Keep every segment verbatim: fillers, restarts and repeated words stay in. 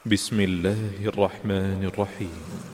بسم الله الرحمن الرحيم.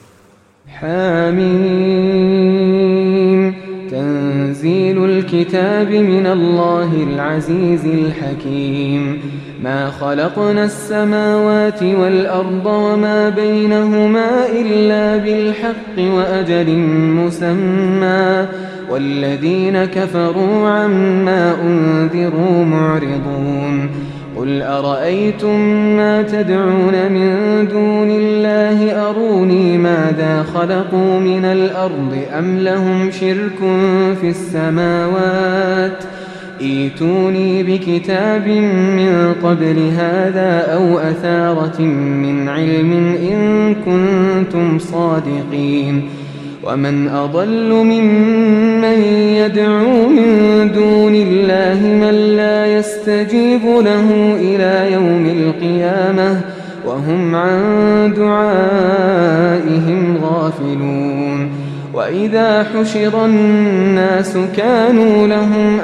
حميم. تنزيل الكتاب من الله العزيز الحكيم. ما خلقنا السماوات والأرض وما بينهما إلا بالحق وأجل مسمى، والذين كفروا عما أنذروا معرضون. قل أرأيتم ما تدعون من دون الله أروني ماذا خلقوا من الأرض أم لهم شرك في السماوات ائتوني بكتاب من قبل هذا أو أثارة من علم إن كنتم صادقين. ومن أضل ممن يدعو من دون الله من لا يستجيب له إلى يوم القيامة وهم عن دعائهم غافلون. وإذا حشر الناس كانوا لهم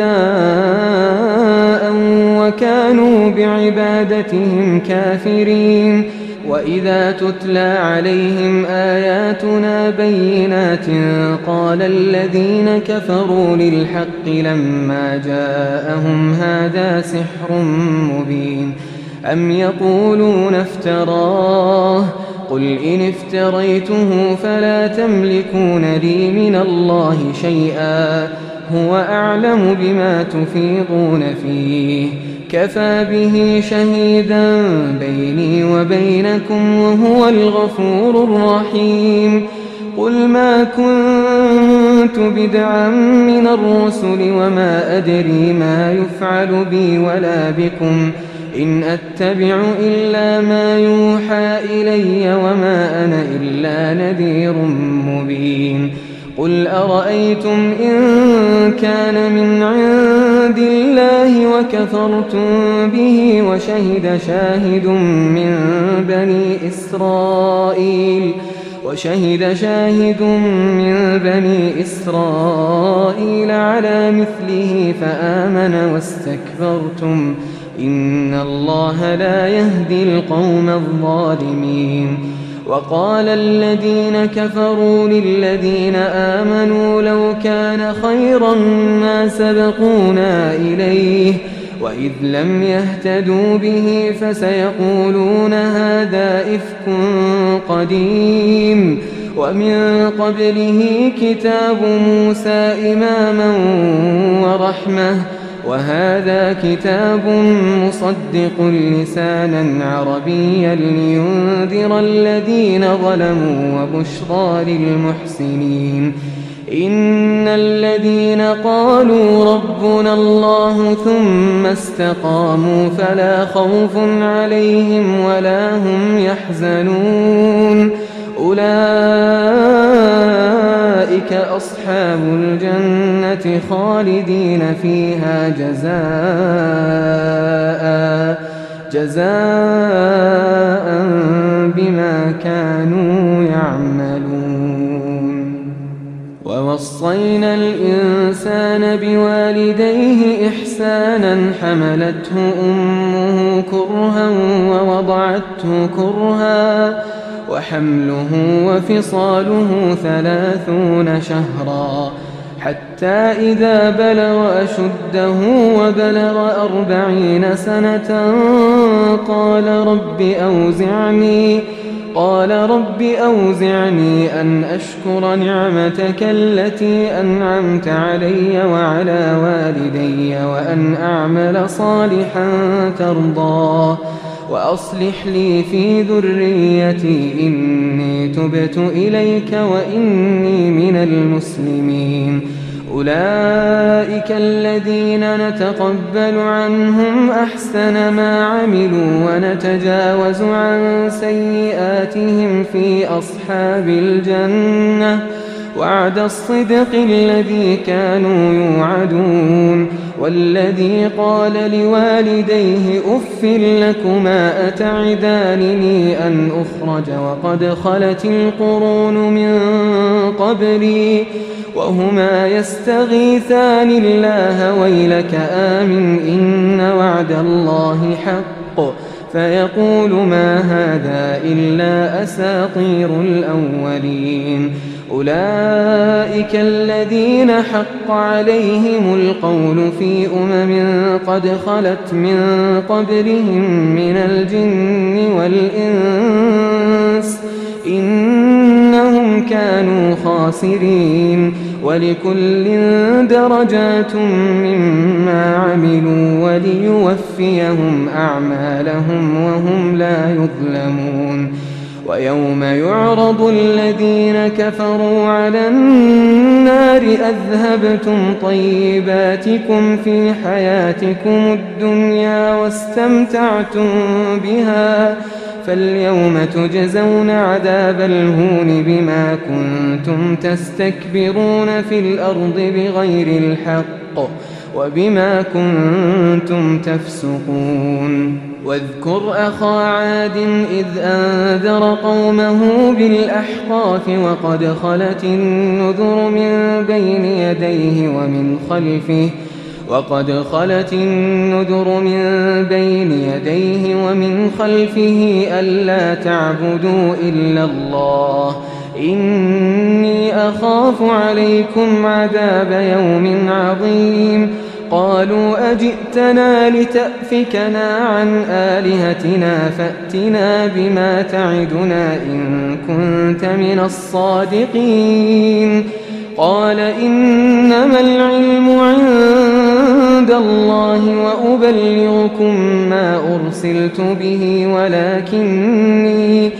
أعداء وكانوا بعبادتهم كافرين. وإذا تتلى عليهم آياتنا بينات قال الذين كفروا للحق لما جاءهم هذا سحر مبين. أم يقولون افتراه قل إن افتريته فلا تملكون لي من الله شيئا هو أعلم بما تفيضون فيه كفى به شهيدا بيني وبينكم وهو الغفور الرحيم. قل ما كنت بدعا من الرسل وما أدري ما يفعل بي ولا بكم إن أتبع إلا ما يوحى إلي وما أنا إلا نذير مبين. قل أرأيتم إن كان من عند الله وكفرتم به وشهد شاهد من بني إسرائيل وشهد شاهد من بني إسرائيل على مثله فآمن واستكبرتم إن الله لا يهدي القوم الظالمين. وقال الذين كفروا للذين آمنوا لو كان خيرا ما سبقونا إليه وإذ لم يهتدوا به فسيقولون هذا إفك قديم. ومن قبله كتاب موسى إماما ورحمة وهذا كتاب مصدق لسانا عربيا لينذر الذين ظلموا وبشرى للمحسنين. إن الذين قالوا ربنا الله ثم استقاموا فلا خوف عليهم ولا هم يحزنون أولئك أصحاب الجنة خالدين فيها جزاء جزاء بما كانوا يعملون. ووصينا الإنسان بوالديه إحسانا حملته أمه كرها ووضعته كرها وحمله وفصاله ثلاثون شهرا حتى إذا بلغ أشده وبلغ أربعين سنة قال رب أوزعني قال رب أوزعني أن أشكر نعمتك التي أنعمت علي وعلى والدي وأن أعمل صالحا ترضاه وأصلح لي في ذريتي إني تبت إليك وإني من المسلمين. أولئك الذين نتقبل عنهم أحسن ما عملوا ونتجاوز عن سيئاتهم في أصحاب الجنة وعد الصدق الذي كانوا يوعدون. والذي قال لوالديه أف لكما أتعدانني أن أخرج وقد خلت القرون من قبلي وهما يستغيثان الله ويلك آمن إن وعد الله حق فيقول ما هذا إلا أساطير الأولين. أولئك الذين حق عليهم القول في أمم قد خلت من قبلهم من الجن والإنس إنهم كانوا خاسرين. ولكل درجات مما عملوا وليوفيهم أعمالهم وهم لا يظلمون. ويوم يعرض الذين كفروا على النار أذهبتم طيباتكم في حياتكم الدنيا واستمتعتم بها فاليوم تجزون عذاب الهون بما كنتم تستكبرون في الأرض بغير الحق وبما كنتم تفسقون. واذكر أخا عاد إذ أنذر قومه بالأحقاف وقد خلت النذر من بين يديه ومن خلفه وقد خلت النذر من بين يديه ومن خلفه ألا تعبدوا إلا الله إني أخاف عليكم عذاب يوم عظيم. قالوا أجئتنا لتأفكنا عن آلهتنا فأتنا بما تعدنا إن كنت من الصادقين. قال إنما العلم عند الله وأبلغكم ما أرسلت به ولكني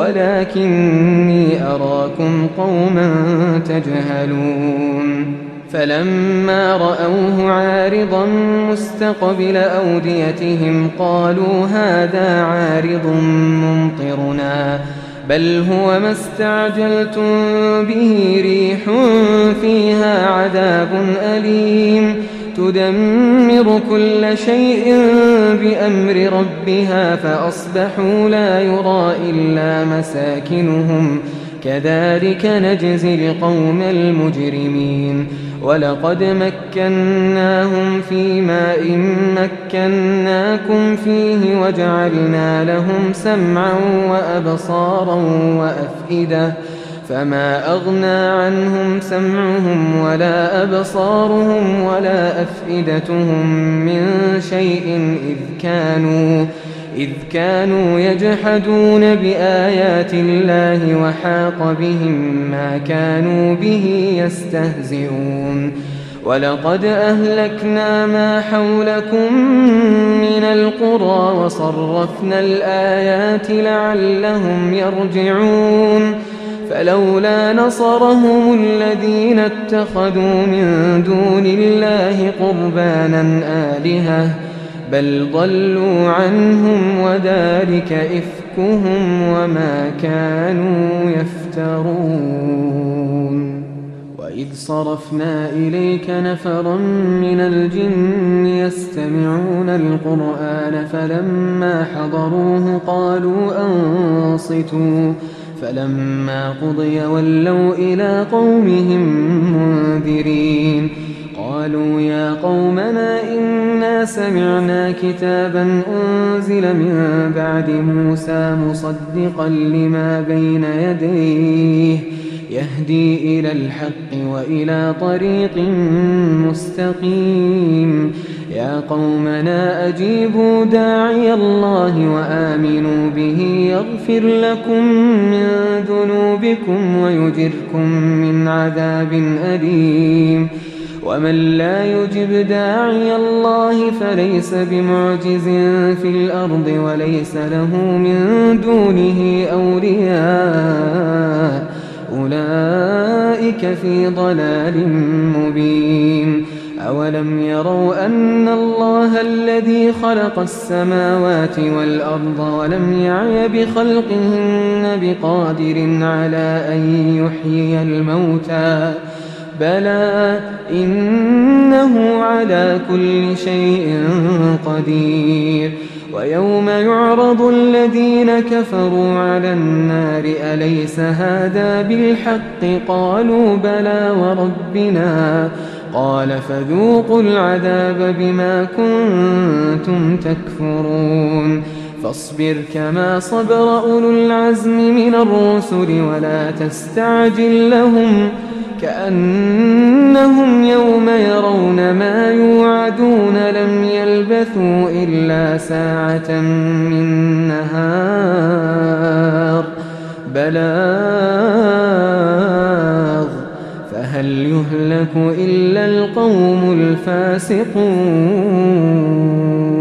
ولكني أراكم قوما تجهلون. فلما رأوه عارضا مستقبل أوديتهم قالوا هذا عارض ممطرنا بل هو ما استعجلتم به ريح فيها عذاب أليم تدمر كل شيء بأمر ربها فأصبحوا لا يرى إلا مساكنهم كذلك نجزي القوم المجرمين. ولقد مكناهم في ماء مكناكم فيه وجعلنا لهم سمعا وأبصارا وأفئدة فما أغنى عنهم سمعهم ولا أبصارهم ولا أفئدتهم من شيء إذ كانوا إذ كانوا يجحدون بآيات الله وحاق بهم ما كانوا به يستهزئون. ولقد أهلكنا ما حولكم من القرى وصرفنا الآيات لعلهم يرجعون. فلولا نصرهم الذين اتخذوا من دون الله قربانا آلهة بل ضلوا عنهم وذلك إفكهم وما كانوا يفترون. وإذ صرفنا إليك نفرا من الجن يستمعون القرآن فلما حضروه قالوا أنصتوا فلما قضي ولوا إلى قومهم منذرين. قالوا يا قومنا إنا سمعنا كتابا أنزل من بعد موسى مصدقا لما بين يديه يهدي إلى الحق وإلى طريق مستقيم. يا قومنا أجيبوا داعي الله وآمنوا به يغفر لكم من ذنوبكم ويجركم من عذاب أليم. ومن لا يجب داعي الله فليس بمعجز في الأرض وليس له من دونه أولياء أولئك في ضلال مبين. أولم يروا أن الله الذي خلق السماوات والأرض ولم يعي بخلقهن بقادر على أن يحيي الموتى بلى إنه على كل شيء قدير. ويوم يعرض الذين كفروا على النار أليس هذا بالحق قالوا بلى وربنا قال فذوقوا العذاب بما كنتم تكفرون. فاصبر كما صبر أولو العزم من الرسل ولا تستعجل لهم كأنهم يوم يرون ما يوعدون لم يلبثوا إلا ساعة من نهار بلاغ فهل يهلك إلا القوم الفاسقون